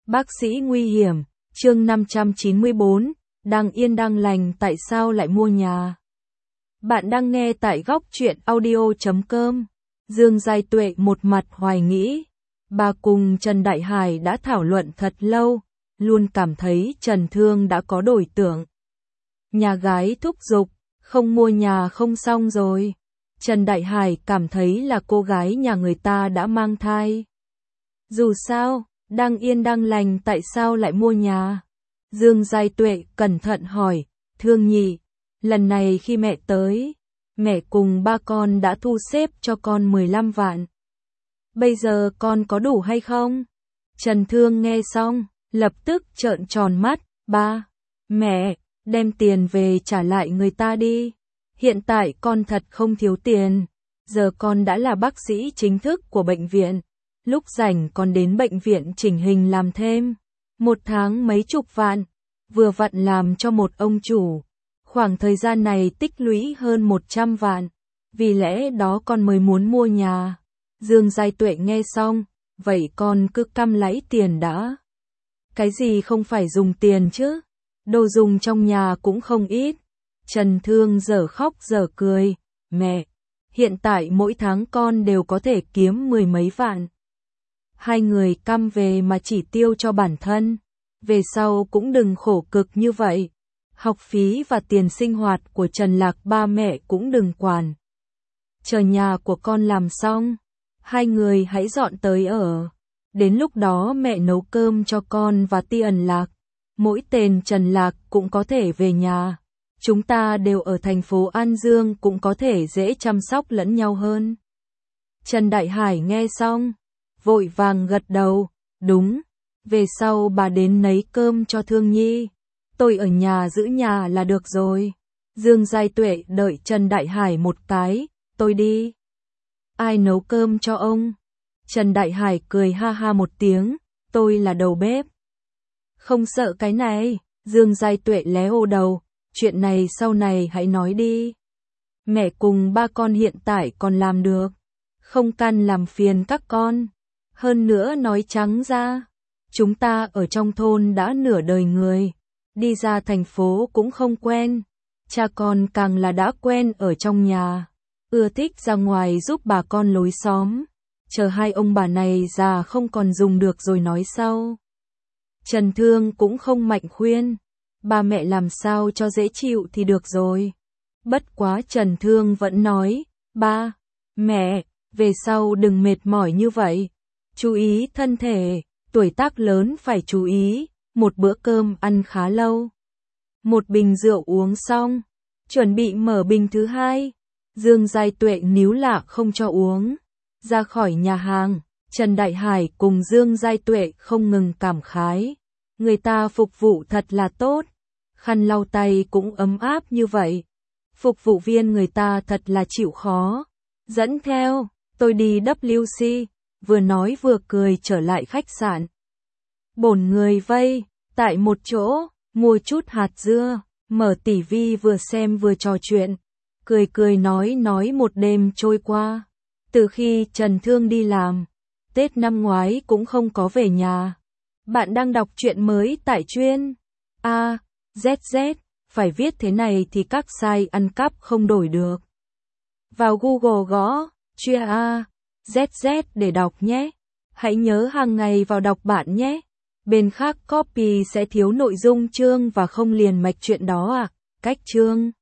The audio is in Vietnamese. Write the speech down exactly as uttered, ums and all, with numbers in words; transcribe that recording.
Bác sĩ nguy hiểm, chương năm trăm chín mươi bốn, đang yên đang lành tại sao lại mua nhà. Bạn đang nghe tại góc truyện audio chấm com. Dương Giai Tuệ một mặt hoài nghĩ. Bà cùng Trần Đại Hải đã thảo luận thật lâu, luôn cảm thấy Trần Thương đã có đổi tưởng. Nhà gái thúc giục, không mua nhà không xong rồi. Trần Đại Hải cảm thấy là cô gái nhà người ta đã mang thai. Dù sao, đang yên đang lành tại sao lại mua nhà? Dương Giai Tuệ cẩn thận hỏi, Thương nhị, lần này khi mẹ tới, mẹ cùng ba con đã thu xếp cho con mười lăm vạn. Bây giờ con có đủ hay không? Trần Thương nghe xong, lập tức trợn tròn mắt, ba, mẹ, đem tiền về trả lại người ta đi. Hiện tại con thật không thiếu tiền, giờ con đã là bác sĩ chính thức của bệnh viện. Lúc rảnh còn đến bệnh viện chỉnh hình làm thêm, một tháng mấy chục vạn, vừa vặn làm cho một ông chủ. Khoảng thời gian này tích lũy hơn một trăm vạn, vì lẽ đó con mới muốn mua nhà. Dương Giai Tuệ nghe xong, vậy con cứ căm lấy tiền đã. Cái gì không phải dùng tiền chứ, đồ dùng trong nhà cũng không ít. Trần Thương dở khóc dở cười, mẹ, hiện tại mỗi tháng con đều có thể kiếm mười mấy vạn. Hai người căm về mà chỉ tiêu cho bản thân, về sau cũng đừng khổ cực như vậy. Học phí và tiền sinh hoạt của Trần Lạc ba mẹ cũng đừng quản. Chờ nhà của con làm xong, hai người hãy dọn tới ở. Đến lúc đó mẹ nấu cơm cho con và Ti Ẩn Lạc. Mỗi tên Trần Lạc cũng có thể về nhà. Chúng ta đều ở thành phố An Dương cũng có thể dễ chăm sóc lẫn nhau hơn. Trần Đại Hải nghe xong, vội vàng gật đầu, đúng, về sau bà đến nấy cơm cho Thương nhi. Tôi ở nhà giữ nhà là được rồi. Dương Giai Tuệ đợi Trần Đại Hải một cái, tôi đi. Ai nấu cơm cho ông? Trần Đại Hải cười ha ha một tiếng, tôi là đầu bếp. Không sợ cái này, Dương Giai Tuệ lé ô đầu, chuyện này sau này hãy nói đi. Mẹ cùng ba con hiện tại còn làm được, không căn làm phiền các con. Hơn nữa nói trắng ra, chúng ta ở trong thôn đã nửa đời người, đi ra thành phố cũng không quen, cha con càng là đã quen ở trong nhà, ưa thích ra ngoài giúp bà con lối xóm, chờ hai ông bà này già không còn dùng được rồi nói sau. Trần Thương cũng không mạnh khuyên, ba mẹ làm sao cho dễ chịu thì được rồi. Bất quá Trần Thương vẫn nói, ba, mẹ, về sau đừng mệt mỏi như vậy, chú ý thân thể, tuổi tác lớn phải chú ý, một bữa cơm ăn khá lâu. Một bình rượu uống xong, chuẩn bị mở bình thứ hai, Dương Giai Tuệ níu lạ không cho uống. Ra khỏi nhà hàng, Trần Đại Hải cùng Dương Giai Tuệ không ngừng cảm khái. Người ta phục vụ thật là tốt, khăn lau tay cũng ấm áp như vậy. Phục vụ viên người ta thật là chịu khó. Dẫn theo, tôi đi W C, vừa nói vừa cười trở lại khách sạn. Bổn người vây, tại một chỗ, mua chút hạt dưa, mở ti vi vừa xem vừa trò chuyện. Cười cười nói nói một đêm trôi qua. Từ khi Trần Thương đi làm, Tết năm ngoái cũng không có về nhà. Bạn đang đọc truyện mới tại chuyên A, Z Z, phải viết thế này thì các site ăn cắp không đổi được. Vào Google gõ, chuyên A, Z Z để đọc nhé. Hãy nhớ hàng ngày vào đọc bạn nhé. Bên khác copy sẽ thiếu nội dung chương và không liền mạch chuyện đó à, cách chương.